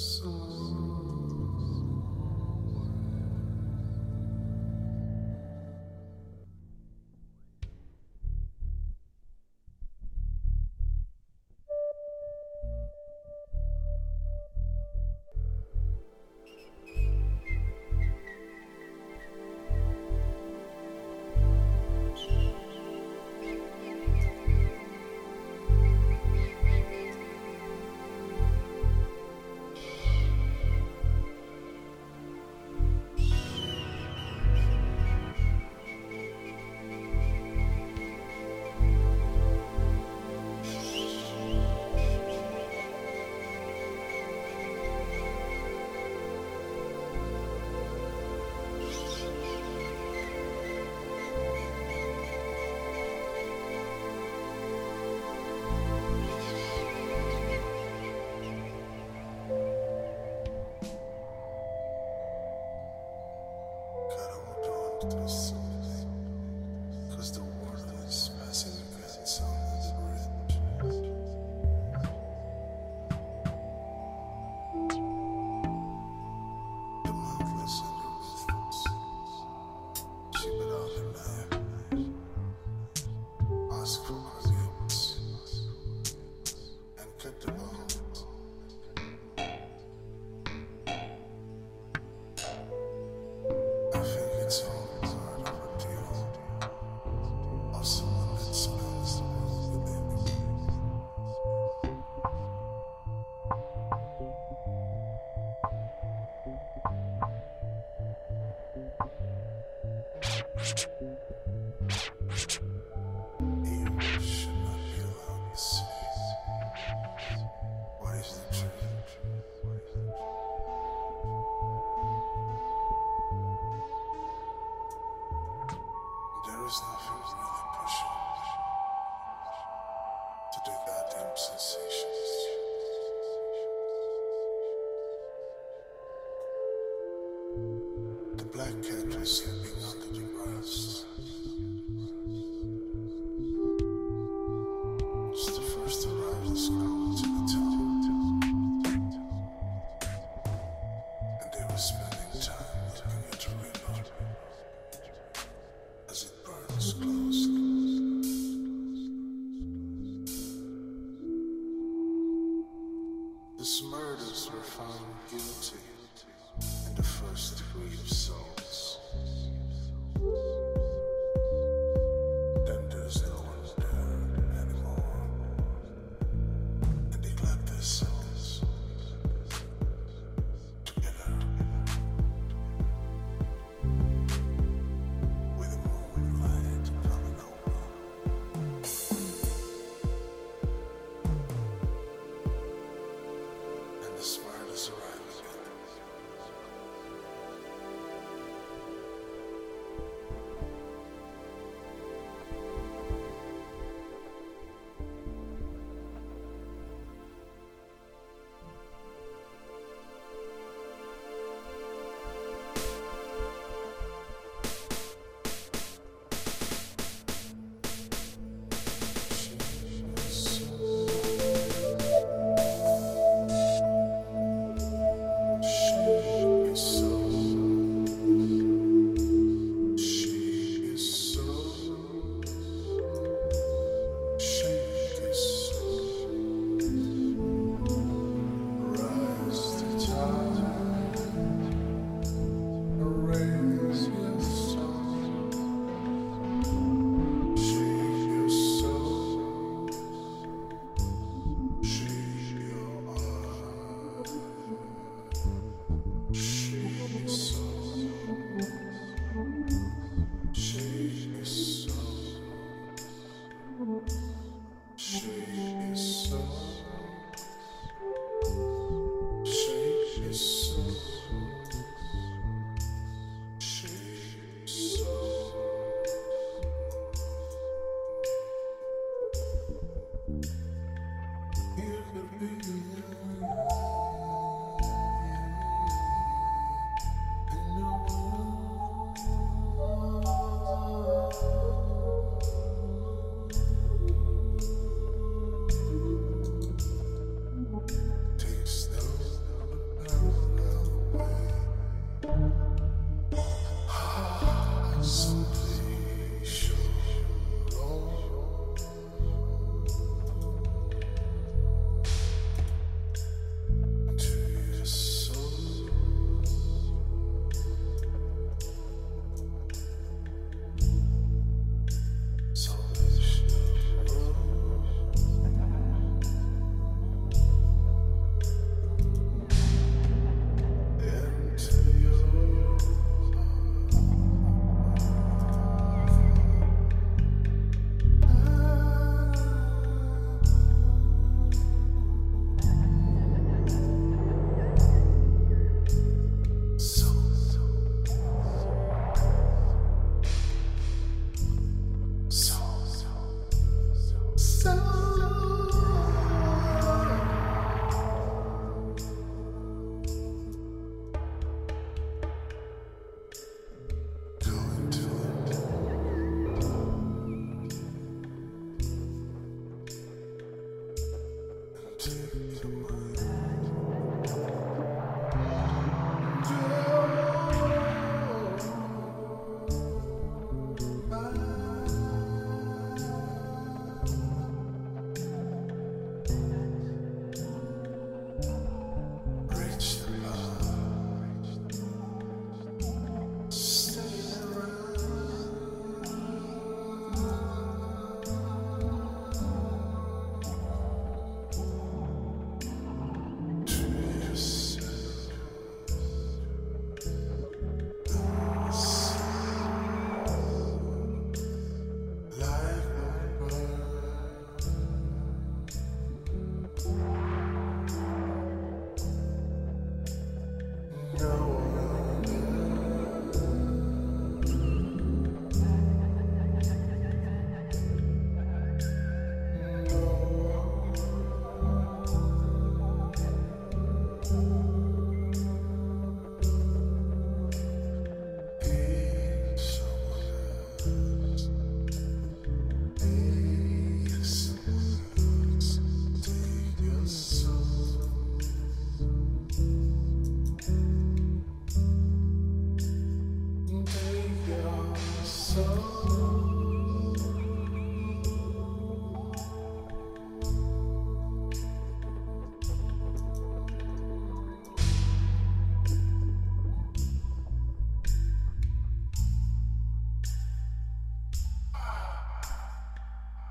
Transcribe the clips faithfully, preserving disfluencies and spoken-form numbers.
Cause the water is passing against on the bridge. The mountains and the rhythms. She put out the knife. Ask for forgiveness. And cut the bone. I think it's all part of a deal. Of someone that spends the world within. You should not be allowed to see what is the truth. There is nothing really pushing to do goddamn sensations. The black cat was sleeping under the grass. It's the first arrivals come to the town. And they were spending time looking at the river as it burns close.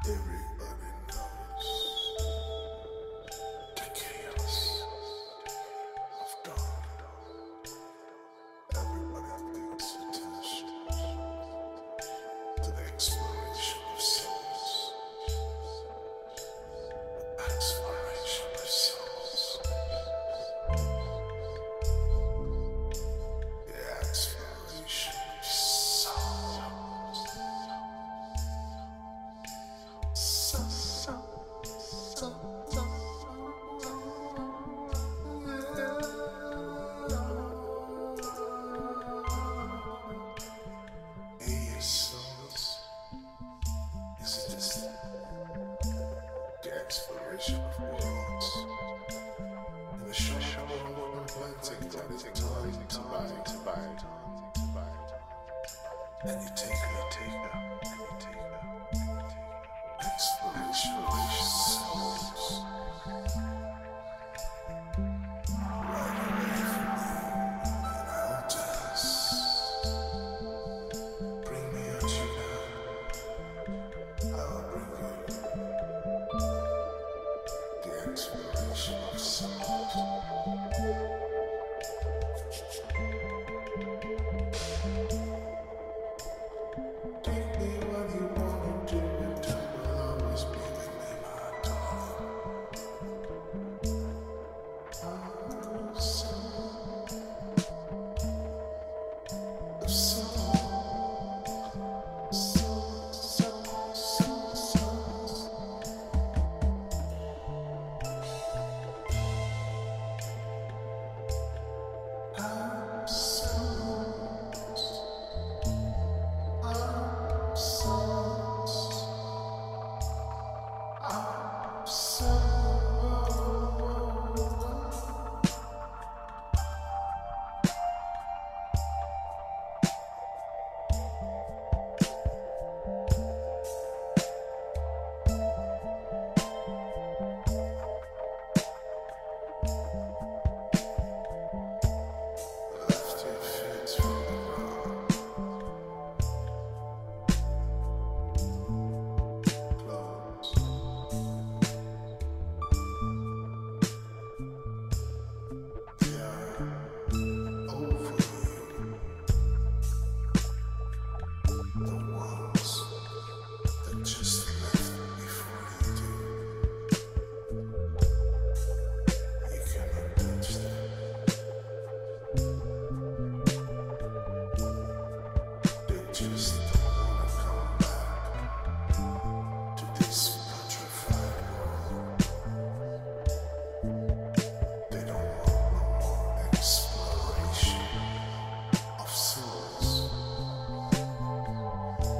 Everybody knows the chaos of dawn. Everybody pays attention to the exploration of souls, the exploration of souls, the exploration of souls. So, so, so, so, yeah. Hey, souls, is it just the exploration of worlds? In the short world, we're planting, planting, planting, to buy, to buy, to buy. And you take her, take her, and you take her. Exploration of souls. Right away from you, and I'll dance. Bring me out you now. I'll bring you the exploration of souls. Take me what you wanna do, and do will always be with me, my darling. Our soul, the soul, soul, soul, soul, soul. Our souls, our souls, our souls. Lift your feet from the ground. Close. They are over you. The ones that just left before you do. You cannot touch them. They just don't wanna come back to this petrified world. They don't want no more exploration of souls.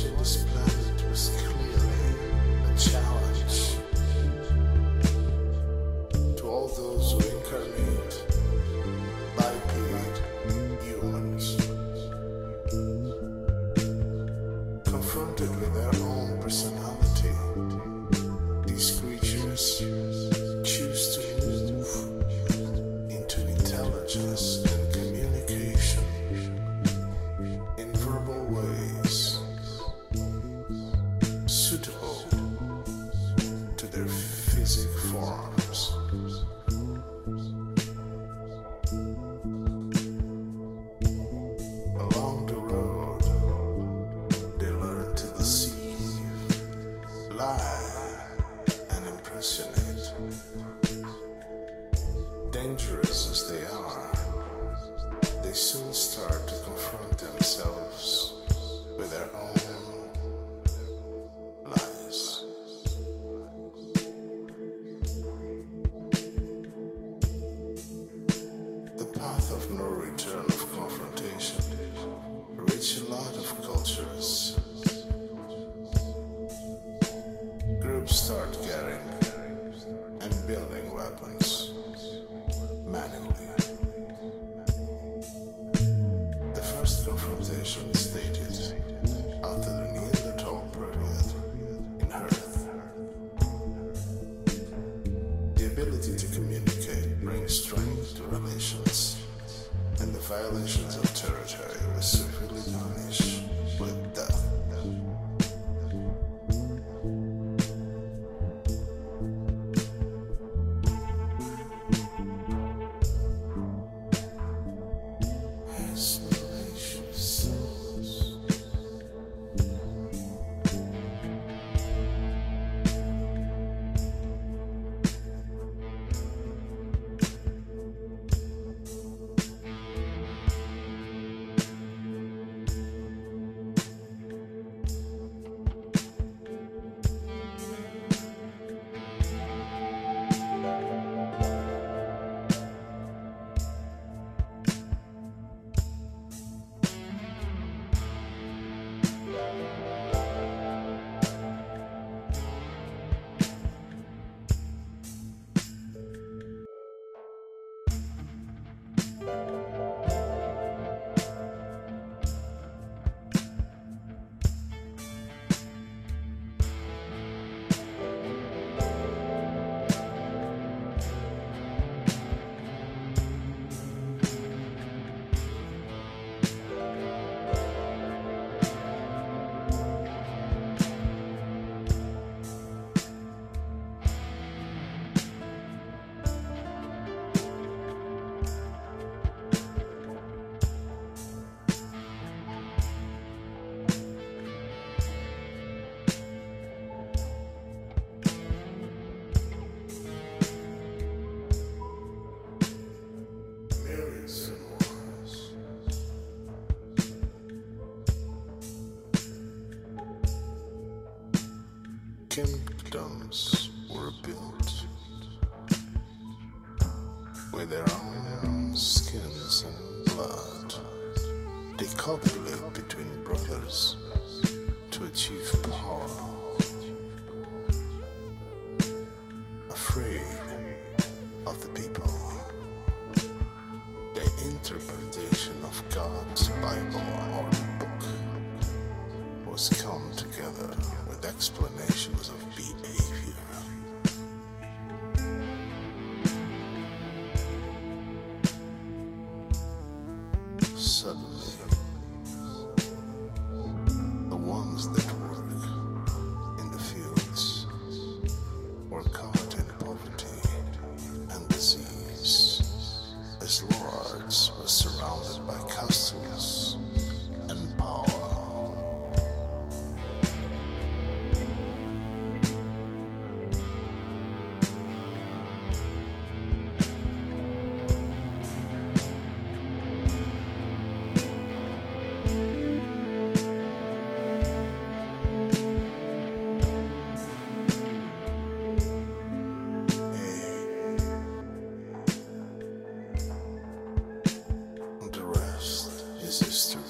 on this planet was clearly a challenge to all those who incarnate biped humans, confronted with their own personality. These creatures choose to move into intelligence and communication in verbal ways suitable to their physic forms. Along the road, they learn to deceive, lie, and impersonate. Dangerous as they are, they soon start to confront themselves with their own lies. The path of no return of confrontation reach a lot of cultures. Groups start carrying and building weapons manually. The first confrontation is dated after the Neanderthal period in Earth. The ability to communicate brings strength to relations, and the violations of territory were severely punished with death. Kingdoms were built with their own skins and blood. They copulate between brothers to achieve power. Afraid of the people, their interpretation of God's Bible or book was come together with explanations of behavior. Suddenly, the ones that work in the fields were caught in poverty and disease, as lords were surrounded by castles and power. The rest is history.